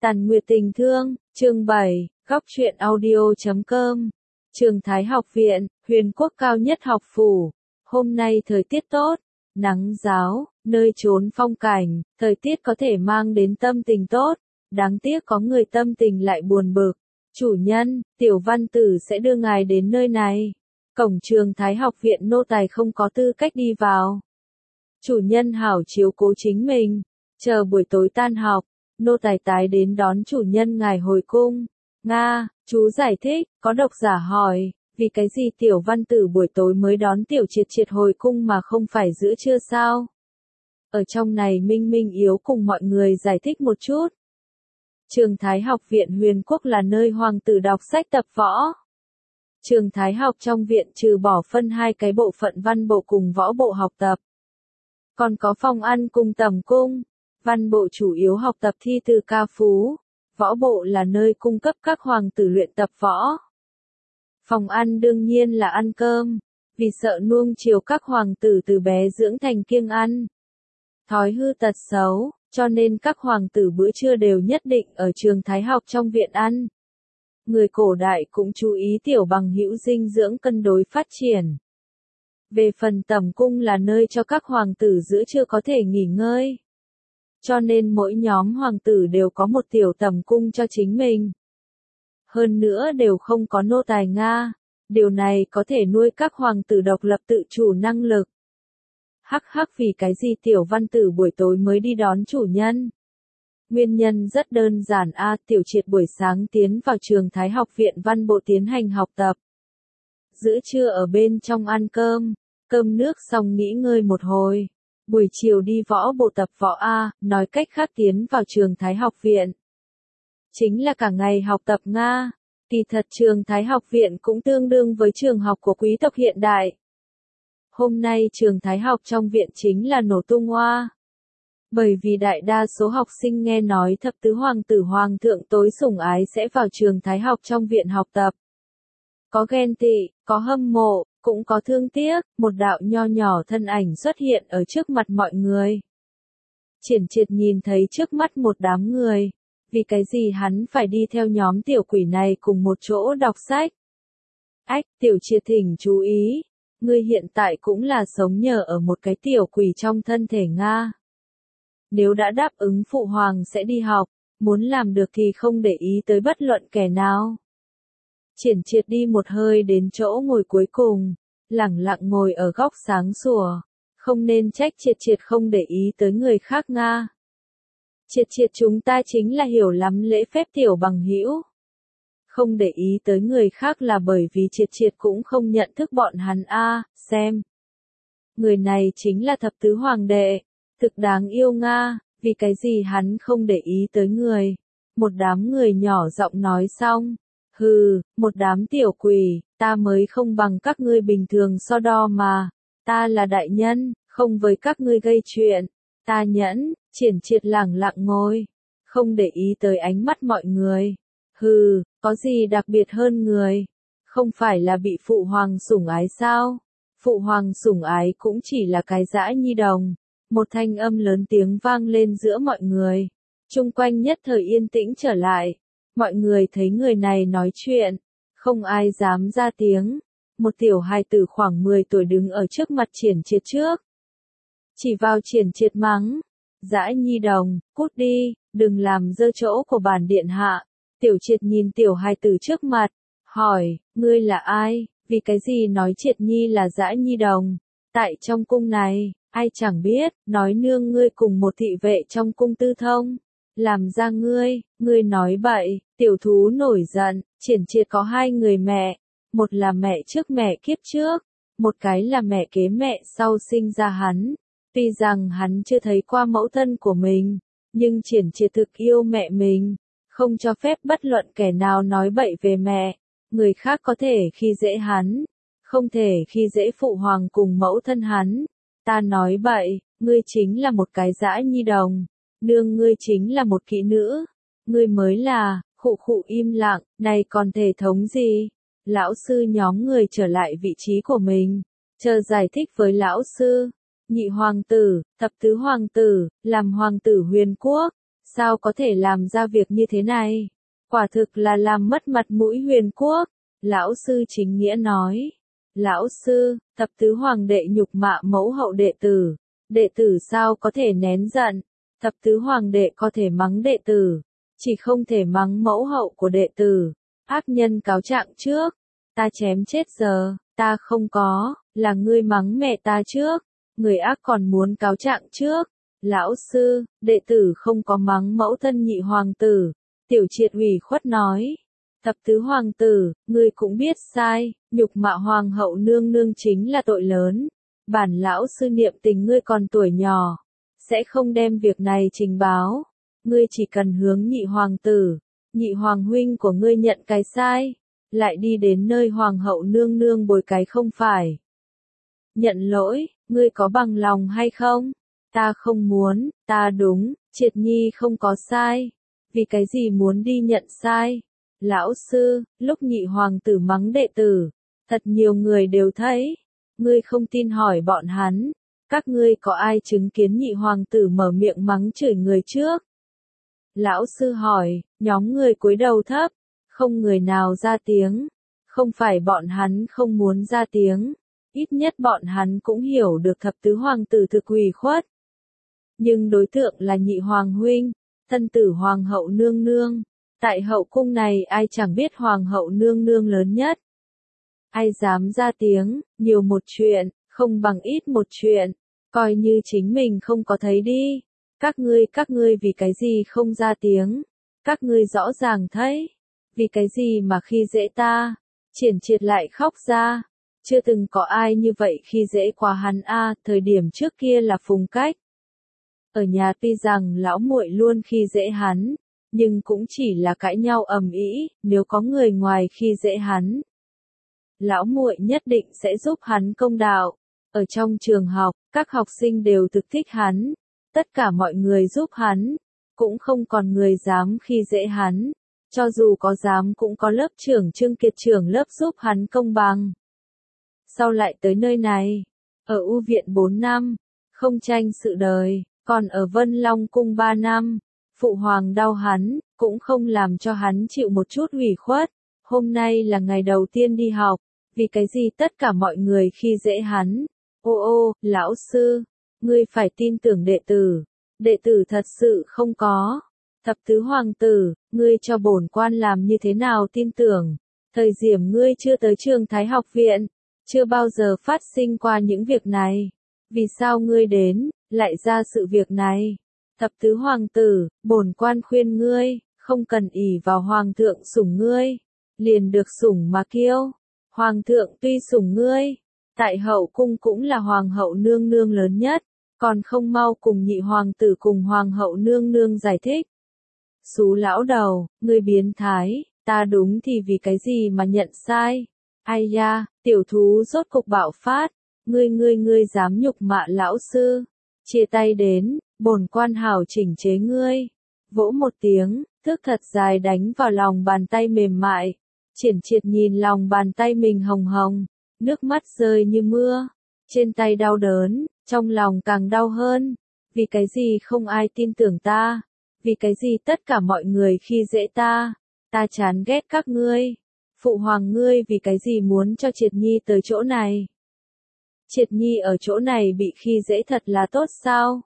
Tàn Nguyệt tình thương, chương 7, góc truyện audio.com. Trường Thái học viện, Huyền Quốc cao nhất học phủ. Hôm nay thời tiết tốt, nắng ráo, nơi trốn phong cảnh, thời tiết có thể mang đến tâm tình tốt. Đáng tiếc có người tâm tình lại buồn bực. Chủ nhân, tiểu văn tử sẽ đưa ngài đến nơi này. Cổng Trường Thái học viện nô tài không có tư cách đi vào. Chủ nhân hảo chiếu cố chính mình. Chờ buổi tối tan học, nô tài tái đến đón chủ nhân ngài hồi cung. Nga, chú giải thích, có độc giả hỏi, vì cái gì tiểu văn tử buổi tối mới đón tiểu triệt triệt hồi cung mà không phải giữa trưa sao? Ở trong này Minh Minh yếu cùng mọi người giải thích một chút. Trường Thái học viện Huyền Quốc là nơi hoàng tử đọc sách tập võ. Trường Thái học trong viện trừ bỏ phân hai cái bộ phận văn bộ cùng võ bộ học tập. Còn có phòng ăn cùng tầm cung. Văn bộ chủ yếu học tập thi từ ca phú, võ bộ là nơi cung cấp các hoàng tử luyện tập võ. Phòng ăn đương nhiên là ăn cơm, vì sợ nuông chiều các hoàng tử từ bé dưỡng thành kiêng ăn. Thói hư tật xấu, cho nên các hoàng tử bữa trưa đều nhất định ở Trường Thái học trong viện ăn. Người cổ đại cũng chú ý tiểu bằng hữu dinh dưỡng cân đối phát triển. Về phần tầm cung là nơi cho các hoàng tử giữa trưa có thể nghỉ ngơi. Cho nên mỗi nhóm hoàng tử đều có một tiểu tầm cung cho chính mình. Hơn nữa đều không có nô tài Nga. Điều này có thể nuôi các hoàng tử độc lập tự chủ năng lực. Hắc hắc, vì cái gì tiểu văn tử buổi tối mới đi đón chủ nhân? Nguyên nhân rất đơn giản tiểu triệt buổi sáng tiến vào Trường Thái học viện văn bộ tiến hành học tập. Giữa trưa ở bên trong ăn cơm, cơm nước xong nghỉ ngơi một hồi. Buổi chiều đi võ bộ tập võ nói cách khác tiến vào Trường Thái học viện. Chính là cả ngày học tập Nga. Kỳ thật Trường Thái học viện cũng tương đương với trường học của quý tộc hiện đại. Hôm nay Trường Thái học trong viện chính là nổ tung hoa. Bởi vì đại đa số học sinh nghe nói thập tứ hoàng tử hoàng thượng tối sủng ái sẽ vào Trường Thái học trong viện học tập. Có ghen tị, có hâm mộ, cũng có thương tiếc, một đạo nho nhỏ thân ảnh xuất hiện ở trước mặt mọi người. Triển Triệt nhìn thấy trước mắt một đám người, vì cái gì hắn phải đi theo nhóm tiểu quỷ này cùng một chỗ đọc sách. Tiểu Triệt thỉnh chú ý, ngươi hiện tại cũng là sống nhờ ở một cái tiểu quỷ trong thân thể Nga. Nếu đã đáp ứng phụ hoàng sẽ đi học, muốn làm được thì không để ý tới bất luận kẻ nào. Triển Triệt đi một hơi đến chỗ ngồi cuối cùng, lẳng lặng ngồi ở góc sáng sủa, không nên trách Triệt không để ý tới người khác Nga. Triệt chúng ta chính là hiểu lắm lễ phép tiểu bằng hữu. Không để ý tới người khác là bởi vì Triệt cũng không nhận thức bọn hắn xem. Người này chính là thập tứ hoàng đệ, thực đáng yêu Nga, vì cái gì hắn không để ý tới người. Một đám người nhỏ giọng nói xong. Hừ, một đám tiểu quỷ, ta mới không bằng các ngươi bình thường so đo mà. Ta là đại nhân, không với các ngươi gây chuyện. Ta nhẫn, Triển Triệt lẳng lặng ngồi, không để ý tới ánh mắt mọi người. Hừ, có gì đặc biệt hơn người? Không phải là bị phụ hoàng sủng ái sao? Phụ hoàng sủng ái cũng chỉ là cái dã nhi đồng. Một thanh âm lớn tiếng vang lên giữa mọi người. Chung quanh nhất thời yên tĩnh trở lại. Mọi người thấy người này nói chuyện, không ai dám ra tiếng. Một tiểu hài tử khoảng 10 tuổi đứng ở trước mặt Triển Triệt trước. Chỉ vào Triển Triệt mắng, dã nhi đồng, cút đi, đừng làm dơ chỗ của bản điện hạ. Tiểu Triệt nhìn tiểu hài tử trước mặt, hỏi, ngươi là ai, vì cái gì nói Triệt nhi là dã nhi đồng? Tại trong cung này, ai chẳng biết, nói nương ngươi cùng một thị vệ trong cung tư thông. Làm ra ngươi nói bậy, tiểu thú nổi giận. Triển Triệt có hai người mẹ, một là mẹ trước mẹ kiếp trước, một cái là mẹ kế mẹ sau sinh ra hắn. Tuy rằng hắn chưa thấy qua mẫu thân của mình, nhưng Triển Triệt thực yêu mẹ mình, không cho phép bất luận kẻ nào nói bậy về mẹ. Người khác có thể khi dễ hắn, không thể khi dễ phụ hoàng cùng mẫu thân hắn. Ta nói bậy, ngươi chính là một cái dã nhi đồng. Nương ngươi chính là một kỹ nữ, ngươi mới là, khụ im lặng, này còn thể thống gì? Lão sư nhóm người trở lại vị trí của mình, chờ giải thích với lão sư. Nhị hoàng tử, thập tứ hoàng tử, làm hoàng tử Huyền Quốc, sao có thể làm ra việc như thế này? Quả thực là làm mất mặt mũi Huyền Quốc. Lão sư chính nghĩa nói. Lão sư, thập tứ hoàng đệ nhục mạ mẫu hậu đệ tử sao có thể nén giận? Thập tứ hoàng đệ có thể mắng đệ tử, chỉ không thể mắng mẫu hậu của đệ tử. Ác nhân cáo trạng trước, ta chém chết giờ, ta không có, là ngươi mắng mẹ ta trước, người ác còn muốn cáo trạng trước. Lão sư, đệ tử không có mắng mẫu thân nhị hoàng tử. Tiểu Triệt ủy khuất nói. Thập tứ hoàng tử, ngươi cũng biết sai, nhục mạ hoàng hậu nương nương chính là tội lớn. Bản lão sư niệm tình ngươi còn tuổi nhỏ, sẽ không đem việc này trình báo. Ngươi chỉ cần hướng nhị hoàng tử, nhị hoàng huynh của ngươi nhận cái sai, lại đi đến nơi hoàng hậu nương nương bồi cái không phải. Nhận lỗi, ngươi có bằng lòng hay không? Ta không muốn, ta đúng, Triệt Nhi không có sai. Vì cái gì muốn đi nhận sai? Lão sư, lúc nhị hoàng tử mắng đệ tử, thật nhiều người đều thấy. Ngươi không tin hỏi bọn hắn, các ngươi có ai chứng kiến nhị hoàng tử mở miệng mắng chửi người trước? Lão sư hỏi, nhóm người cúi đầu thấp, không người nào ra tiếng. Không phải bọn hắn không muốn ra tiếng, ít nhất bọn hắn cũng hiểu được thập tứ hoàng tử thực ủy khuất. Nhưng đối tượng là nhị hoàng huynh, thân tử hoàng hậu nương nương. Tại hậu cung này ai chẳng biết hoàng hậu nương nương lớn nhất. Ai dám ra tiếng, nhiều một chuyện, không bằng ít một chuyện, coi như chính mình không có thấy đi. Các ngươi vì cái gì không ra tiếng? Các ngươi rõ ràng thấy, vì cái gì mà khi dễ ta? Triển Triệt lại khóc ra, chưa từng có ai như vậy khi dễ quá hắn a, thời điểm trước kia là Phùng Cách. Ở nhà tuy rằng lão muội luôn khi dễ hắn, nhưng cũng chỉ là cãi nhau ầm ĩ, nếu có người ngoài khi dễ hắn, lão muội nhất định sẽ giúp hắn công đạo. Ở trong trường học, các học sinh đều thực thích hắn, tất cả mọi người giúp hắn, cũng không còn người dám khi dễ hắn, cho dù có dám cũng có lớp trưởng Trương Kiệt trưởng lớp giúp hắn công bằng. Sau lại tới nơi này, ở U viện 4 năm, không tranh sự đời, còn ở Vân Long cung 3 năm, phụ hoàng đau hắn, cũng không làm cho hắn chịu một chút ủy khuất. Hôm nay là ngày đầu tiên đi học, vì cái gì tất cả mọi người khi dễ hắn? Ô, lão sư, ngươi phải tin tưởng đệ tử thật sự không có. Thập tứ hoàng tử, ngươi cho bổn quan làm như thế nào tin tưởng? Thời điểm ngươi chưa tới Trường Thái học viện, chưa bao giờ phát sinh qua những việc này. Vì sao ngươi đến, lại ra sự việc này? Thập tứ hoàng tử, bổn quan khuyên ngươi, không cần ỷ vào hoàng thượng sủng ngươi, liền được sủng mà kiêu. Hoàng thượng tuy sủng ngươi, tại hậu cung cũng là hoàng hậu nương nương lớn nhất, còn không mau cùng nhị hoàng tử cùng hoàng hậu nương nương giải thích. Xú lão đầu, ngươi biến thái, ta đúng thì vì cái gì mà nhận sai? Ai da, tiểu thú rốt cục bạo phát, ngươi dám nhục mạ lão sư, chia tay đến, bổn quan hảo chỉnh chế ngươi. Vỗ một tiếng, thước thật dài đánh vào lòng bàn tay mềm mại. Triển Triệt nhìn lòng bàn tay mình hồng hồng, nước mắt rơi như mưa, trên tay đau đớn, trong lòng càng đau hơn. Vì cái gì không ai tin tưởng ta? Vì cái gì tất cả mọi người khi dễ ta? Ta chán ghét các ngươi. Phụ hoàng ngươi vì cái gì muốn cho Triệt Nhi tới chỗ này? Triệt Nhi ở chỗ này bị khi dễ thật là tốt sao?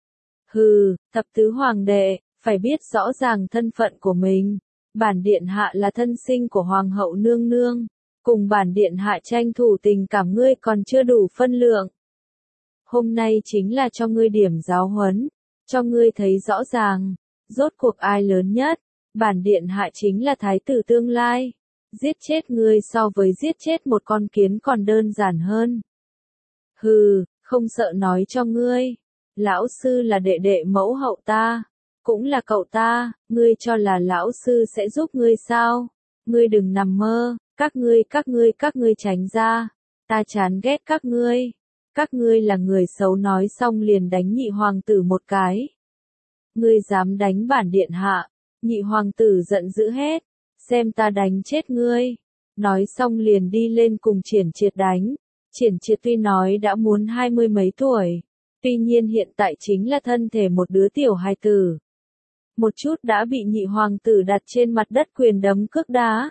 Hừ, thập tứ hoàng đệ, phải biết rõ ràng thân phận của mình. Bản điện hạ là thân sinh của hoàng hậu nương nương, cùng bản điện hạ tranh thủ tình cảm ngươi còn chưa đủ phân lượng. Hôm nay chính là cho ngươi điểm giáo huấn, cho ngươi thấy rõ ràng, rốt cuộc ai lớn nhất, bản điện hạ chính là thái tử tương lai. Giết chết ngươi so với giết chết một con kiến còn đơn giản hơn. Hừ, không sợ nói cho ngươi, lão sư là đệ đệ mẫu hậu ta, cũng là cậu ta, ngươi cho là lão sư sẽ giúp ngươi sao? Ngươi đừng nằm mơ, các ngươi tránh ra, ta chán ghét các ngươi là người xấu. Nói xong liền đánh nhị hoàng tử một cái. Ngươi dám đánh bản điện hạ? Nhị hoàng tử giận dữ hết, xem ta đánh chết ngươi. Nói xong liền đi lên cùng Triển Triệt đánh. Triển Triệt tuy nói đã muốn 20 mấy tuổi, tuy nhiên hiện tại chính là thân thể một đứa tiểu hài tử. một chút đã bị nhị hoàng tử đặt trên mặt đất quyền đấm cước đá.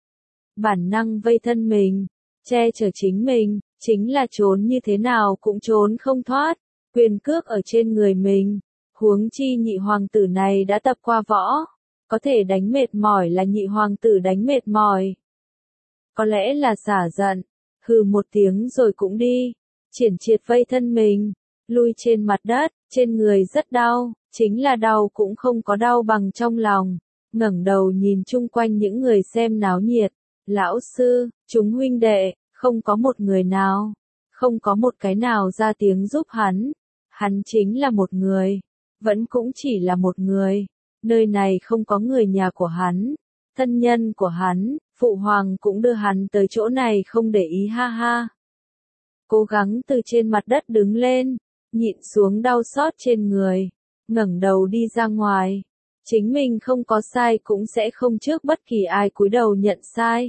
Bản năng vây thân mình, che chở chính mình, chính là trốn như thế nào cũng trốn không thoát, quyền cước ở trên người mình. Huống chi nhị hoàng tử này đã tập qua võ, có thể đánh mệt mỏi là nhị hoàng tử đánh mệt mỏi. Có lẽ là xả giận, hừ một tiếng rồi cũng đi, triển triệt vây thân mình, lui trên mặt đất, trên người rất đau, chính là đau cũng không có đau bằng trong lòng, ngẩng đầu nhìn chung quanh những người xem náo nhiệt, lão sư, chúng huynh đệ, không có một người nào, không có một cái nào ra tiếng giúp hắn chính là một người, vẫn cũng chỉ là một người, nơi này không có người nhà của hắn, thân nhân của hắn, phụ hoàng cũng đưa hắn tới chỗ này không để ý ha ha. Cố gắng từ trên mặt đất đứng lên, nhịn xuống đau xót trên người, ngẩng đầu đi ra ngoài. Chính mình không có sai cũng sẽ không trước bất kỳ ai cúi đầu nhận sai.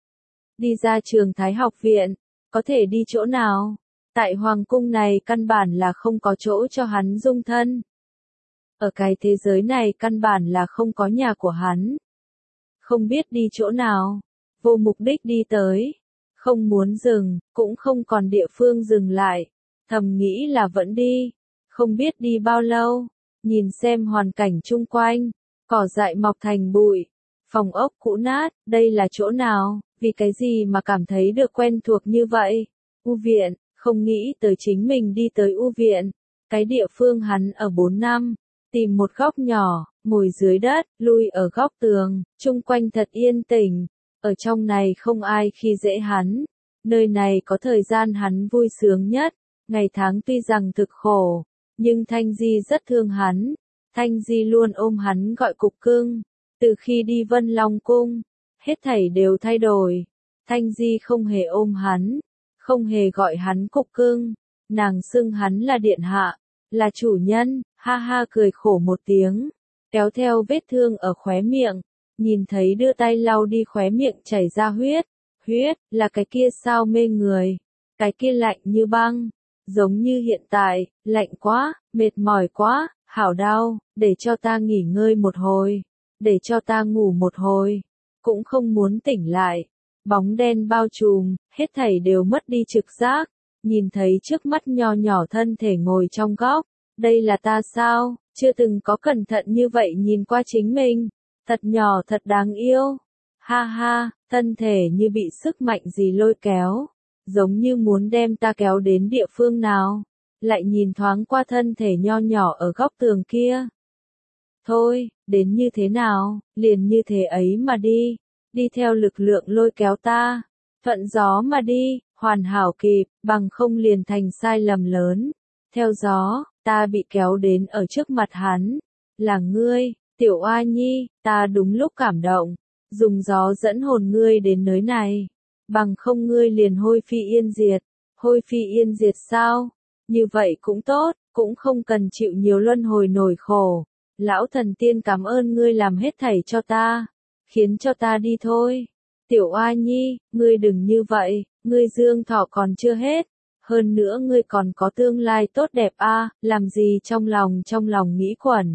Đi ra trường Thái học viện, có thể đi chỗ nào? Tại hoàng cung này căn bản là không có chỗ cho hắn dung thân. Ở cái thế giới này căn bản là không có nhà của hắn. Không biết đi chỗ nào, vô mục đích đi tới. Không muốn dừng, cũng không còn địa phương dừng lại. Thầm nghĩ là vẫn đi, không biết đi bao lâu. Nhìn xem hoàn cảnh chung quanh, cỏ dại mọc thành bụi, phòng ốc cũ nát, đây là chỗ nào, vì cái gì mà cảm thấy được quen thuộc như vậy? U viện, không nghĩ tới chính mình đi tới U viện, cái địa phương hắn ở 4 năm, tìm một góc nhỏ, ngồi dưới đất, lui ở góc tường, chung quanh thật yên tĩnh, ở trong này không ai khi dễ hắn, nơi này có thời gian hắn vui sướng nhất, ngày tháng tuy rằng thực khổ. Nhưng Thanh Di rất thương hắn, Thanh Di luôn ôm hắn gọi cục cưng, từ khi đi Vân Long Cung, hết thảy đều thay đổi, Thanh Di không hề ôm hắn, không hề gọi hắn cục cưng, nàng xưng hắn là điện hạ, là chủ nhân, ha ha cười khổ một tiếng, kéo theo vết thương ở khóe miệng, nhìn thấy đưa tay lau đi khóe miệng chảy ra huyết, là cái kia sao mê người, cái kia lạnh như băng. Giống như hiện tại, lạnh quá, mệt mỏi quá, hảo đau, để cho ta nghỉ ngơi một hồi, để cho ta ngủ một hồi, cũng không muốn tỉnh lại. Bóng đen bao trùm, hết thảy đều mất đi trực giác, nhìn thấy trước mắt nho nhỏ thân thể ngồi trong góc, đây là ta sao, chưa từng có cẩn thận như vậy nhìn qua chính mình, thật nhỏ thật đáng yêu, ha ha, thân thể như bị sức mạnh gì lôi kéo. Giống như muốn đem ta kéo đến địa phương nào, lại nhìn thoáng qua thân thể nho nhỏ ở góc tường kia. Thôi, đến như thế nào, liền như thế ấy mà đi theo lực lượng lôi kéo ta, thuận gió mà đi, hoàn hảo kịp, bằng không liền thành sai lầm lớn. Theo gió, ta bị kéo đến ở trước mặt hắn, là ngươi, tiểu oa nhi, ta đúng lúc cảm động, dùng gió dẫn hồn ngươi đến nơi này. Bằng không ngươi liền hôi phi yên diệt sao? Như vậy cũng tốt, cũng không cần chịu nhiều luân hồi nổi khổ. Lão thần tiên cảm ơn ngươi làm hết thảy cho ta, khiến cho ta đi thôi. Tiểu oa nhi, ngươi đừng như vậy, ngươi dương thọ còn chưa hết, hơn nữa ngươi còn có tương lai tốt đẹp a, làm gì trong lòng nghĩ quẩn.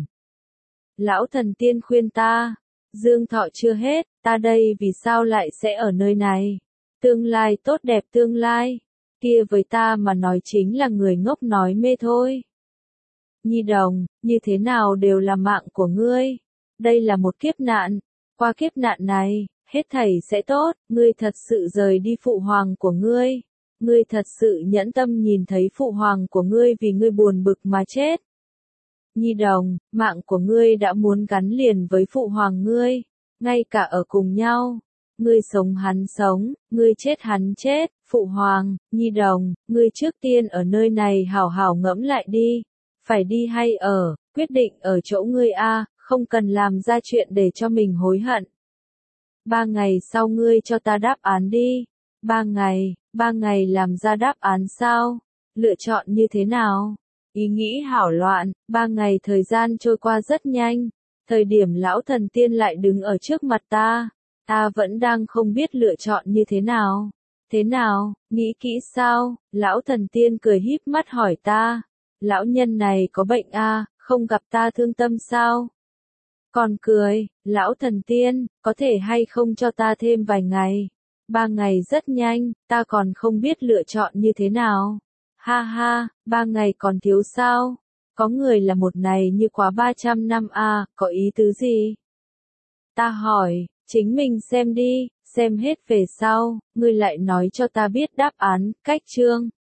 Lão thần tiên khuyên ta, dương thọ chưa hết, ta đây vì sao lại sẽ ở nơi này? Tương lai tốt đẹp tương lai, kia với ta mà nói chính là người ngốc nói mê thôi. Nhi đồng, như thế nào đều là mạng của ngươi. Đây là một kiếp nạn, qua kiếp nạn này, hết thảy sẽ tốt, ngươi thật sự rời đi phụ hoàng của ngươi. Ngươi thật sự nhẫn tâm nhìn thấy phụ hoàng của ngươi vì ngươi buồn bực mà chết. Nhi đồng, mạng của ngươi đã muốn gắn liền với phụ hoàng ngươi, ngay cả ở cùng nhau. Ngươi sống hắn sống, ngươi chết hắn chết, phụ hoàng, nhi đồng, ngươi trước tiên ở nơi này hảo hảo ngẫm lại đi, phải đi hay ở, quyết định ở chỗ ngươi a, không cần làm ra chuyện để cho mình hối hận. 3 ngày sau ngươi cho ta đáp án đi, 3 ngày làm ra đáp án sao, lựa chọn như thế nào, ý nghĩ hảo loạn, 3 ngày thời gian trôi qua rất nhanh, thời điểm lão thần tiên lại đứng ở trước mặt ta. Ta vẫn đang không biết lựa chọn như thế nào. Thế nào, nghĩ kỹ sao? Lão thần tiên cười híp mắt hỏi ta. Lão nhân này có bệnh a, không gặp ta thương tâm sao? Còn cười, lão thần tiên, có thể hay không cho ta thêm vài ngày? 3 ngày rất nhanh, ta còn không biết lựa chọn như thế nào. Ha ha, 3 ngày còn thiếu sao? Có người là một này như quá 300 năm à, có ý tứ gì? Ta hỏi, chính mình xem đi, xem hết về sau, ngươi lại nói cho ta biết đáp án, cách chương.